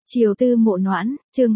Chiều tư mộ noãn, chương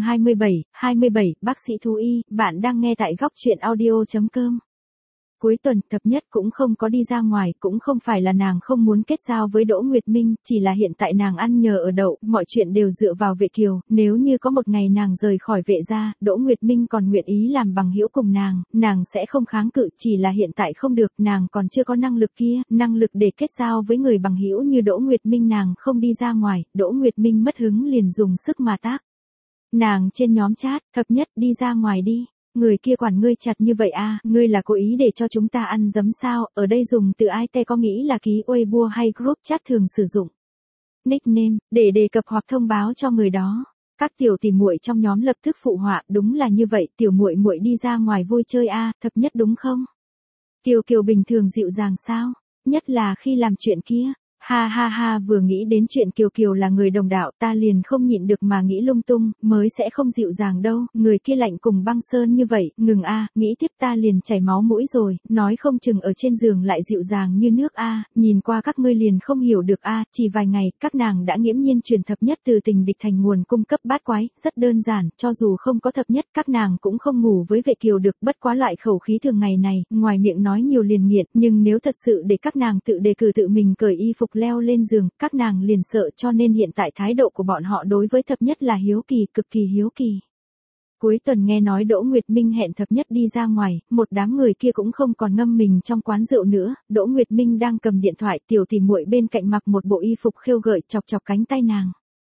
27, bác sĩ thú y, bạn đang nghe tại góc truyện audio.com. Cuối tuần Thập Nhất cũng không có đi ra ngoài, cũng không phải là nàng không muốn kết giao với Đỗ Nguyệt Minh, chỉ là hiện tại nàng ăn nhờ ở đậu, mọi chuyện đều dựa vào Vệ Kiều, nếu như có một ngày nàng rời khỏi Vệ gia, Đỗ Nguyệt Minh còn nguyện ý làm bằng hữu cùng nàng sẽ không kháng cự, chỉ là hiện tại không được, nàng còn chưa có năng lực kia, năng lực để kết giao với người bằng hữu như Đỗ Nguyệt Minh, nàng không đi ra ngoài, Đỗ Nguyệt Minh mất hứng liền dùng sức mà tác. Nàng trên nhóm chat, Thập Nhất đi ra ngoài đi. Người kia quản ngươi chặt như vậy à, ngươi là cố ý để cho chúng ta ăn dấm sao, ở đây dùng từ ai te có nghĩ là ký Weibo hay group chat thường sử dụng. Nickname, để đề cập hoặc thông báo cho người đó. Các tiểu tỷ muội trong nhóm lập tức phụ họa, đúng là như vậy, tiểu muội muội đi ra ngoài vui chơi à, Thập Nhất đúng không? Kiều Kiều bình thường dịu dàng sao, nhất là khi làm chuyện kia. Ha ha ha, vừa nghĩ đến chuyện Kiều Kiều là người đồng đạo ta liền không nhịn được mà nghĩ lung tung, mới sẽ không dịu dàng đâu, người kia lạnh cùng băng sơn như vậy, ngừng a, nghĩ tiếp ta liền chảy máu mũi rồi, nói không chừng ở trên giường lại dịu dàng như nước a, nhìn qua các ngươi liền không hiểu được a, chỉ vài ngày, các nàng đã nghiễm nhiên chuyển Thập Nhất từ tình địch thành nguồn cung cấp bát quái, rất đơn giản, cho dù không có Thập Nhất, các nàng cũng không ngủ với Vệ Kiều được, bất quá loại khẩu khí thường ngày này, ngoài miệng nói nhiều liền nghiện, nhưng nếu thật sự để các nàng tự đề cử tự mình cởi y phục leo lên giường, các nàng liền sợ, cho nên hiện tại thái độ của bọn họ đối với Thập Nhất là hiếu kỳ, cực kỳ hiếu kỳ. Cuối tuần nghe nói Đỗ Nguyệt Minh hẹn Thập Nhất đi ra ngoài, một đám người kia cũng không còn ngâm mình trong quán rượu nữa, Đỗ Nguyệt Minh đang cầm điện thoại, tiểu tỷ muội bên cạnh mặc một bộ y phục khêu gợi chọc chọc cánh tay nàng.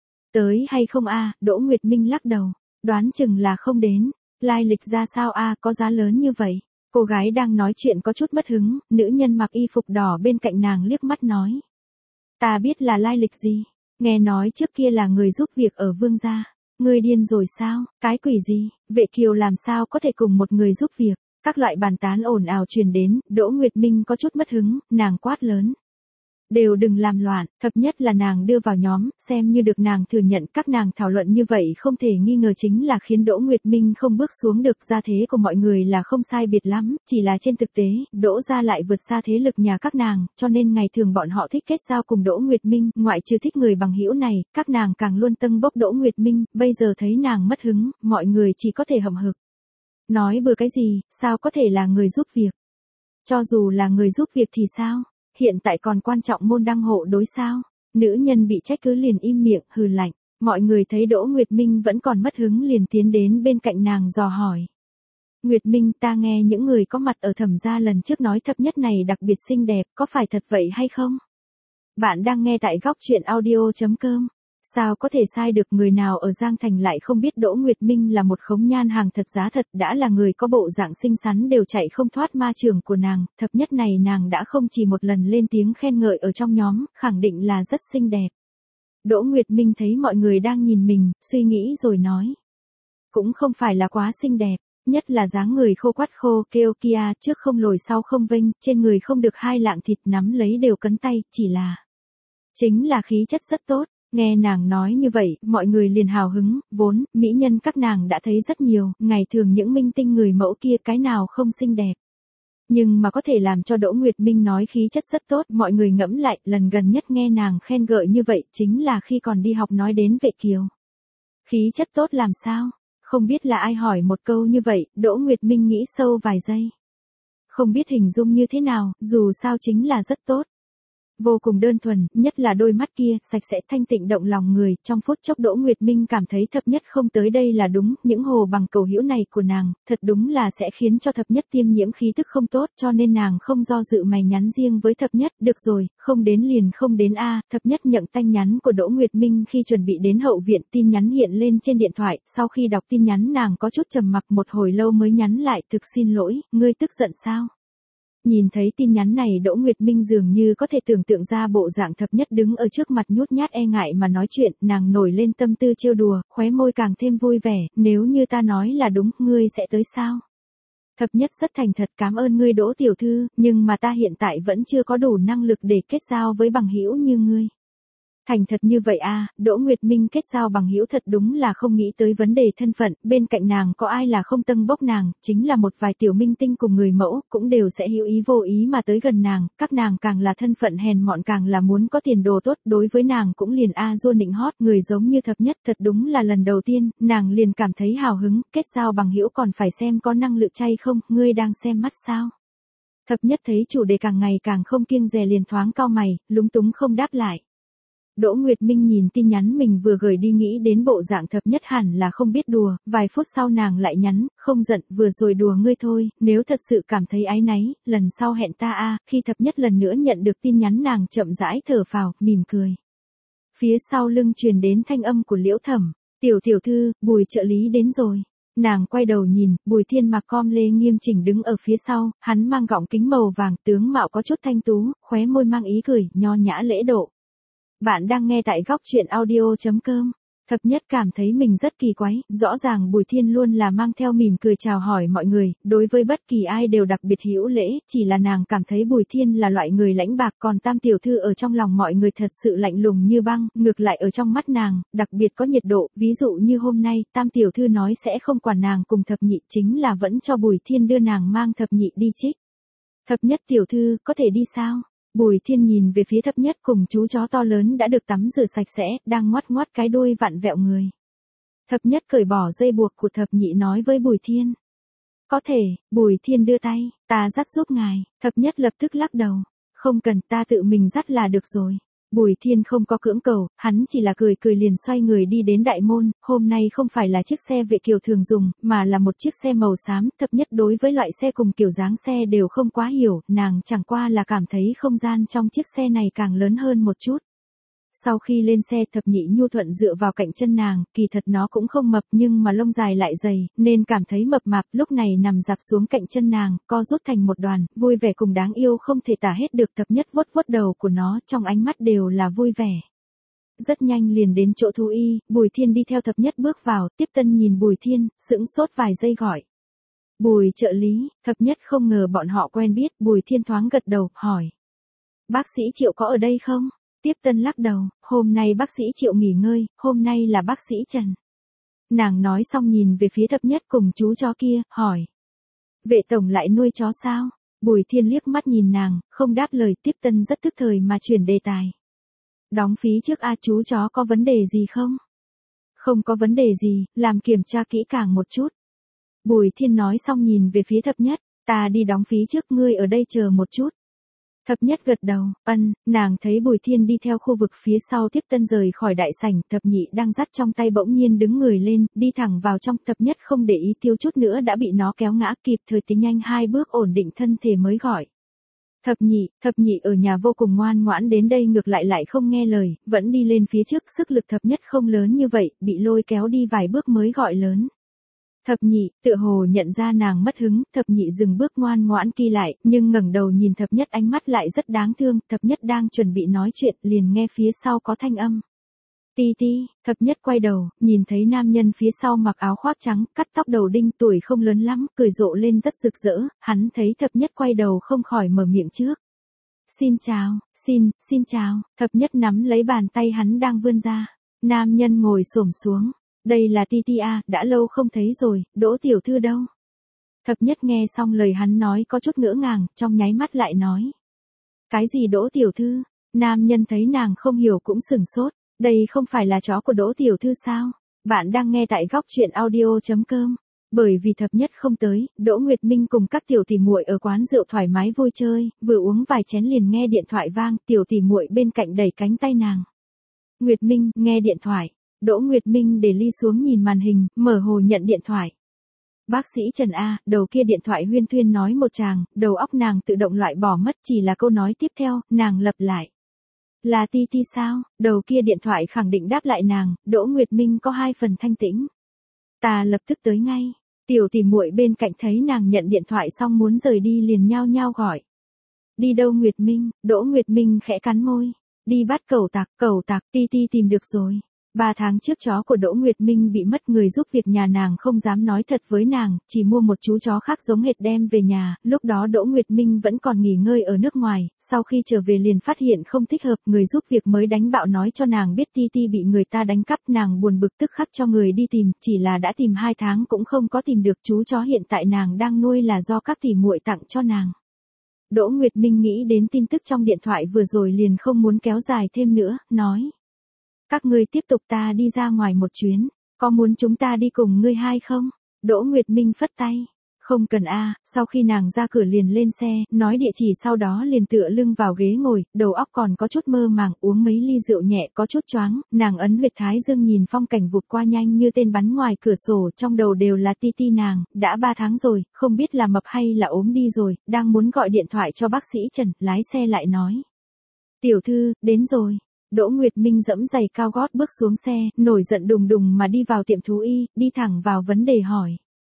Tới hay không a? Đỗ Nguyệt Minh lắc đầu, đoán chừng là không đến, lai lịch ra sao a, có giá lớn như vậy. Cô gái đang nói chuyện có chút mất hứng, nữ nhân mặc y phục đỏ bên cạnh nàng liếc mắt nói. Ta biết là lai lịch gì, nghe nói trước kia là người giúp việc ở Vương gia. Ngươi điên rồi sao, cái quỷ gì, Vệ Kiều làm sao có thể cùng một người giúp việc, các loại bàn tán ồn ào truyền đến, Đỗ Nguyệt Minh có chút mất hứng, nàng quát lớn. Đều đừng làm loạn, Thập Nhất là nàng đưa vào nhóm, xem như được nàng thừa nhận các nàng thảo luận như vậy không thể nghi ngờ chính là khiến Đỗ Nguyệt Minh không bước xuống được, gia thế của mọi người là không sai biệt lắm, chỉ là trên thực tế, Đỗ gia lại vượt xa thế lực nhà các nàng, cho nên ngày thường bọn họ thích kết giao cùng Đỗ Nguyệt Minh, ngoại trừ thích người bằng hữu này, các nàng càng luôn tâng bốc Đỗ Nguyệt Minh, bây giờ thấy nàng mất hứng, mọi người chỉ có thể hậm hực. Nói bừa cái gì, sao có thể là người giúp việc? Cho dù là người giúp việc thì sao? Hiện tại còn quan trọng môn đăng hộ đối sao? Nữ nhân bị trách cứ liền im miệng, hừ lạnh. Mọi người thấy Đỗ Nguyệt Minh vẫn còn mất hứng liền tiến đến bên cạnh nàng dò hỏi. Nguyệt Minh, ta nghe những người có mặt ở Thẩm gia lần trước nói Thập Nhất này đặc biệt xinh đẹp, có phải thật vậy hay không? Bạn đang nghe tại góc truyện audio.com. Sao có thể sai được, người nào ở Giang Thành lại không biết Đỗ Nguyệt Minh là một khống nhan hàng thật giá thật, đã là người có bộ dạng xinh xắn đều chạy không thoát ma trường của nàng, Thập Nhất này nàng đã không chỉ một lần lên tiếng khen ngợi ở trong nhóm, khẳng định là rất xinh đẹp. Đỗ Nguyệt Minh thấy mọi người đang nhìn mình, suy nghĩ rồi nói. Cũng không phải là quá xinh đẹp, nhất là dáng người khô quắt khô, kêu kia, trước không lồi sau không vênh, trên người không được hai lạng thịt nắm lấy đều cấn tay, chỉ là. Chính là khí chất rất tốt. Nghe nàng nói như vậy, mọi người liền hào hứng, vốn, mỹ nhân các nàng đã thấy rất nhiều, ngày thường những minh tinh người mẫu kia cái nào không xinh đẹp. Nhưng mà có thể làm cho Đỗ Nguyệt Minh nói khí chất rất tốt, mọi người ngẫm lại, lần gần nhất nghe nàng khen gợi như vậy, chính là khi còn đi học nói đến Vệ Kiều. Khí chất tốt làm sao? Không biết là ai hỏi một câu như vậy, Đỗ Nguyệt Minh nghĩ sâu vài giây. Không biết hình dung như thế nào, dù sao chính là rất tốt. Vô cùng đơn thuần, nhất là đôi mắt kia, sạch sẽ thanh tịnh động lòng người, trong phút chốc Đỗ Nguyệt Minh cảm thấy Thập Nhất không tới đây là đúng, những hồ bằng cầu hữu này của nàng, thật đúng là sẽ khiến cho Thập Nhất tiêm nhiễm khí tức không tốt, cho nên nàng không do dự mày nhắn riêng với Thập Nhất, được rồi, không đến liền không đến a. Thập Nhất nhận tin nhắn của Đỗ Nguyệt Minh khi chuẩn bị đến hậu viện, tin nhắn hiện lên trên điện thoại, sau khi đọc tin nhắn nàng có chút trầm mặc một hồi lâu mới nhắn lại, thực xin lỗi, ngươi tức giận sao? Nhìn thấy tin nhắn này Đỗ Nguyệt Minh dường như có thể tưởng tượng ra bộ dạng Thập Nhất đứng ở trước mặt nhút nhát e ngại mà nói chuyện, nàng nổi lên tâm tư trêu đùa, khóe môi càng thêm vui vẻ, nếu như ta nói là đúng, ngươi sẽ tới sao? Thập Nhất rất thành thật, cảm ơn ngươi Đỗ tiểu thư, nhưng mà ta hiện tại vẫn chưa có đủ năng lực để kết giao với bằng hữu như ngươi. Thành thật như vậy à, Đỗ Nguyệt Minh kết giao bằng hữu thật đúng là không nghĩ tới vấn đề thân phận, bên cạnh nàng có ai là không tâng bốc nàng, chính là một vài tiểu minh tinh cùng người mẫu, cũng đều sẽ hữu ý vô ý mà tới gần nàng, các nàng càng là thân phận hèn mọn càng là muốn có tiền đồ tốt, đối với nàng cũng liền dua nịnh hót, người giống như Thập Nhất thật đúng là lần đầu tiên, nàng liền cảm thấy hào hứng, kết giao bằng hữu còn phải xem có năng lực chay không, ngươi đang xem mắt sao? Thập Nhất thấy chủ đề càng ngày càng không kiêng dè liền thoáng cau mày, lúng túng không đáp lại. Đỗ Nguyệt Minh nhìn tin nhắn mình vừa gửi đi nghĩ đến bộ dạng Thập Nhất hẳn là không biết đùa, vài phút sau nàng lại nhắn, không giận, vừa rồi đùa ngươi thôi, nếu thật sự cảm thấy áy náy, lần sau hẹn ta khi Thập Nhất lần nữa nhận được tin nhắn nàng chậm rãi thở phào, mỉm cười. Phía sau lưng truyền đến thanh âm của Liễu Thẩm, tiểu thư, Bùi trợ lý đến rồi. Nàng quay đầu nhìn, Bùi Thiên mặc com lê nghiêm chỉnh đứng ở phía sau, hắn mang gọng kính màu vàng, tướng mạo có chút thanh tú, khóe môi mang ý cười, nho nhã lễ độ. Bạn đang nghe tại góc truyện audio.com. Thập Nhất cảm thấy mình rất kỳ quái, rõ ràng Bùi Thiên luôn là mang theo mỉm cười chào hỏi mọi người, đối với bất kỳ ai đều đặc biệt hữu lễ, chỉ là nàng cảm thấy Bùi Thiên là loại người lãnh bạc, còn Tam tiểu thư ở trong lòng mọi người thật sự lạnh lùng như băng, ngược lại ở trong mắt nàng, đặc biệt có nhiệt độ, ví dụ như hôm nay, Tam tiểu thư nói sẽ không quản nàng cùng Thập Nhị, chính là vẫn cho Bùi Thiên đưa nàng mang Thập Nhị đi trích. Thập Nhất tiểu thư, có thể đi sao? Bùi Thiên nhìn về phía Thập Nhất cùng chú chó to lớn đã được tắm rửa sạch sẽ, đang ngoắt ngoắt cái đuôi vặn vẹo người. Thập Nhất cởi bỏ dây buộc của Thập Nhị nói với Bùi Thiên. Có thể, Bùi Thiên đưa tay, ta dắt giúp ngài, Thập Nhất lập tức lắc đầu. Không cần, ta tự mình dắt là được rồi. Bùi Thiên không có cưỡng cầu, hắn chỉ là cười cười liền xoay người đi đến đại môn, hôm nay không phải là chiếc xe vệ kiều thường dùng, mà là một chiếc xe màu xám, Thập Nhất đối với loại xe cùng kiểu dáng xe đều không quá hiểu, nàng chẳng qua là cảm thấy không gian trong chiếc xe này càng lớn hơn một chút. Sau khi lên xe Thập Nhị nhu thuận dựa vào cạnh chân nàng, kỳ thật nó cũng không mập nhưng mà lông dài lại dày, nên cảm thấy mập mạp, lúc này nằm dạp xuống cạnh chân nàng, co rút thành một đoàn, vui vẻ cùng đáng yêu không thể tả hết được. Thập Nhất vuốt vuốt đầu của nó, trong ánh mắt đều là vui vẻ. Rất nhanh liền đến chỗ thú y, Bùi Thiên đi theo Thập Nhất bước vào, Tiếp Tân nhìn Bùi Thiên, sững sốt vài giây gọi. Bùi trợ lý, Thập Nhất không ngờ bọn họ quen biết, Bùi Thiên thoáng gật đầu, hỏi. Bác sĩ Triệu có ở đây không? Tiếp Tân lắc đầu, hôm nay bác sĩ Triệu nghỉ ngơi, hôm nay là bác sĩ Trần. Nàng nói xong nhìn về phía Thập Nhất cùng chú chó kia, hỏi. Vệ tổng lại nuôi chó sao? Bùi Thiên liếc mắt nhìn nàng, không đáp lời. Tiếp Tân rất tức thời mà chuyển đề tài. Đóng phí trước chú chó có vấn đề gì không? Không có vấn đề gì, làm kiểm tra kỹ càng một chút. Bùi Thiên nói xong nhìn về phía Thập Nhất, ta đi đóng phí trước, ngươi ở đây chờ một chút. Thập Nhất gật đầu, nàng thấy Bùi Thiên đi theo khu vực phía sau. Tiếp Tân rời khỏi đại sảnh, Thập Nhị đang dắt trong tay bỗng nhiên đứng người lên, đi thẳng vào trong. Thập Nhất không để ý thiếu chút nữa đã bị nó kéo ngã, kịp thời tiến nhanh 2 bước ổn định thân thể mới gọi. Thập Nhị ở nhà vô cùng ngoan ngoãn, đến đây ngược lại không nghe lời, vẫn đi lên phía trước, sức lực Thập Nhất không lớn như vậy, bị lôi kéo đi vài bước mới gọi lớn. Thập Nhị, tựa hồ nhận ra nàng mất hứng, Thập Nhị dừng bước ngoan ngoãn đi lại, nhưng ngẩng đầu nhìn Thập Nhất ánh mắt lại rất đáng thương. Thập Nhất đang chuẩn bị nói chuyện, liền nghe phía sau có thanh âm. Ti ti, Thập Nhất quay đầu, nhìn thấy nam nhân phía sau mặc áo khoác trắng, cắt tóc đầu đinh, tuổi không lớn lắm, cười rộ lên rất rực rỡ, hắn thấy Thập Nhất quay đầu không khỏi mở miệng trước. Xin chào, xin chào, Thập Nhất nắm lấy bàn tay hắn đang vươn ra. Nam nhân ngồi xổm xuống. Đây là Ti Ti đã lâu không thấy rồi, Đỗ tiểu thư đâu? Thập Nhất nghe xong lời hắn nói có chút ngỡ ngàng, trong nháy mắt lại nói. Cái gì Đỗ tiểu thư? Nam nhân thấy nàng không hiểu cũng sửng sốt, đây không phải là chó của Đỗ tiểu thư sao? Bạn đang nghe tại góc truyện audio.com. Bởi vì Thập Nhất không tới, Đỗ Nguyệt Minh cùng các tiểu tỷ muội ở quán rượu thoải mái vui chơi, vừa uống vài chén liền nghe điện thoại vang, tiểu tỷ muội bên cạnh đẩy cánh tay nàng. Nguyệt Minh, nghe điện thoại. Đỗ Nguyệt Minh để ly xuống nhìn màn hình, mở hồ nhận điện thoại. Bác sĩ Trần đầu kia điện thoại huyên thuyên nói một tràng, đầu óc nàng tự động loại bỏ mất, chỉ là câu nói tiếp theo, nàng lặp lại. Là Ti Ti sao? Đầu kia điện thoại khẳng định đáp lại nàng, Đỗ Nguyệt Minh có 2 phần thanh tĩnh. Ta lập tức tới ngay. Tiểu tỷ muội bên cạnh thấy nàng nhận điện thoại xong muốn rời đi liền nhao nhao gọi. Đi đâu Nguyệt Minh? Đỗ Nguyệt Minh khẽ cắn môi. Đi bắt cẩu tặc, Ti Ti tìm được rồi. 3 tháng trước chó của Đỗ Nguyệt Minh bị mất, người giúp việc nhà nàng không dám nói thật với nàng, chỉ mua một chú chó khác giống hệt đem về nhà, lúc đó Đỗ Nguyệt Minh vẫn còn nghỉ ngơi ở nước ngoài, sau khi trở về liền phát hiện không thích hợp, người giúp việc mới đánh bạo nói cho nàng biết Titi bị người ta đánh cắp, nàng buồn bực tức khắc cho người đi tìm, chỉ là đã tìm 2 tháng cũng không có tìm được, chú chó hiện tại nàng đang nuôi là do các tỷ muội tặng cho nàng. Đỗ Nguyệt Minh nghĩ đến tin tức trong điện thoại vừa rồi liền không muốn kéo dài thêm nữa, nói. Các ngươi tiếp tục, ta đi ra ngoài một chuyến, có muốn chúng ta đi cùng ngươi hai không? Đỗ Nguyệt Minh phất tay. Không cần a. Sau khi nàng ra cửa liền lên xe, nói địa chỉ sau đó liền tựa lưng vào ghế ngồi, đầu óc còn có chút mơ màng, uống mấy ly rượu nhẹ có chút choáng, nàng ấn huyệt thái dương nhìn phong cảnh vụt qua nhanh như tên bắn ngoài cửa sổ, trong đầu đều là Titi nàng, đã 3 tháng rồi, không biết là mập hay là ốm đi rồi, đang muốn gọi điện thoại cho bác sĩ Trần, lái xe lại nói. Tiểu thư, đến rồi. Đỗ Nguyệt Minh dẫm giày cao gót bước xuống xe, nổi giận đùng đùng mà đi vào tiệm thú y, đi thẳng vào vấn đề hỏi.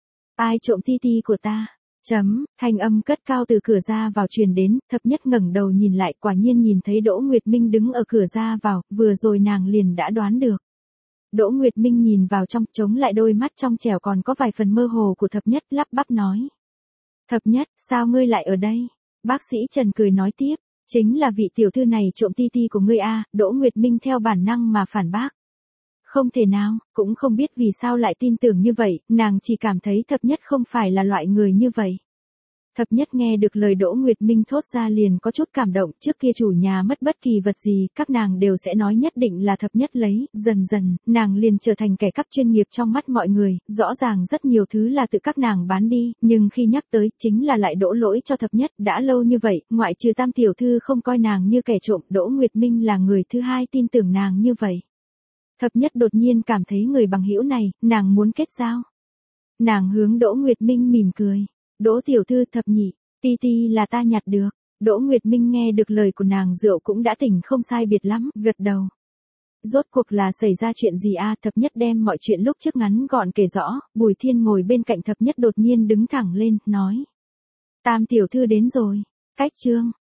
Ai trộm Titi của ta? Thanh âm cất cao từ cửa ra vào truyền đến, Thập Nhất ngẩng đầu nhìn lại, quả nhiên nhìn thấy Đỗ Nguyệt Minh đứng ở cửa ra vào, vừa rồi nàng liền đã đoán được. Đỗ Nguyệt Minh nhìn vào trong, chống lại đôi mắt trong trẻo còn có vài phần mơ hồ của Thập Nhất, lắp bắp nói. Thập Nhất, sao ngươi lại ở đây? Bác sĩ Trần cười nói tiếp. Chính là vị tiểu thư này trộm Titi của ngươi a. Đỗ Nguyệt Minh theo bản năng mà phản bác. Không thể nào, cũng không biết vì sao lại tin tưởng như vậy, nàng chỉ cảm thấy Thập Nhất không phải là loại người như vậy. Thập Nhất nghe được lời Đỗ Nguyệt Minh thốt ra liền có chút cảm động, trước kia chủ nhà mất bất kỳ vật gì, các nàng đều sẽ nói nhất định là Thập Nhất lấy, dần dần, nàng liền trở thành kẻ cắp chuyên nghiệp trong mắt mọi người, rõ ràng rất nhiều thứ là tự các nàng bán đi, nhưng khi nhắc tới, chính là lại đổ lỗi cho Thập Nhất, đã lâu như vậy, ngoại trừ Tam tiểu thư không coi nàng như kẻ trộm, Đỗ Nguyệt Minh là người thứ hai tin tưởng nàng như vậy. Thập Nhất đột nhiên cảm thấy người bằng hữu này, nàng muốn kết giao. Nàng hướng Đỗ Nguyệt Minh mỉm cười. Đỗ tiểu thư, Thập nhị, Titi là ta nhặt được. Đỗ Nguyệt Minh nghe được lời của nàng, rượu cũng đã tỉnh không sai biệt lắm, gật đầu. Rốt cuộc là xảy ra chuyện gì a? Thập Nhất đem mọi chuyện lúc trước ngắn gọn kể rõ, Bùi Thiên ngồi bên cạnh Thập Nhất đột nhiên đứng thẳng lên, nói. Tam tiểu thư đến rồi. Cách chương.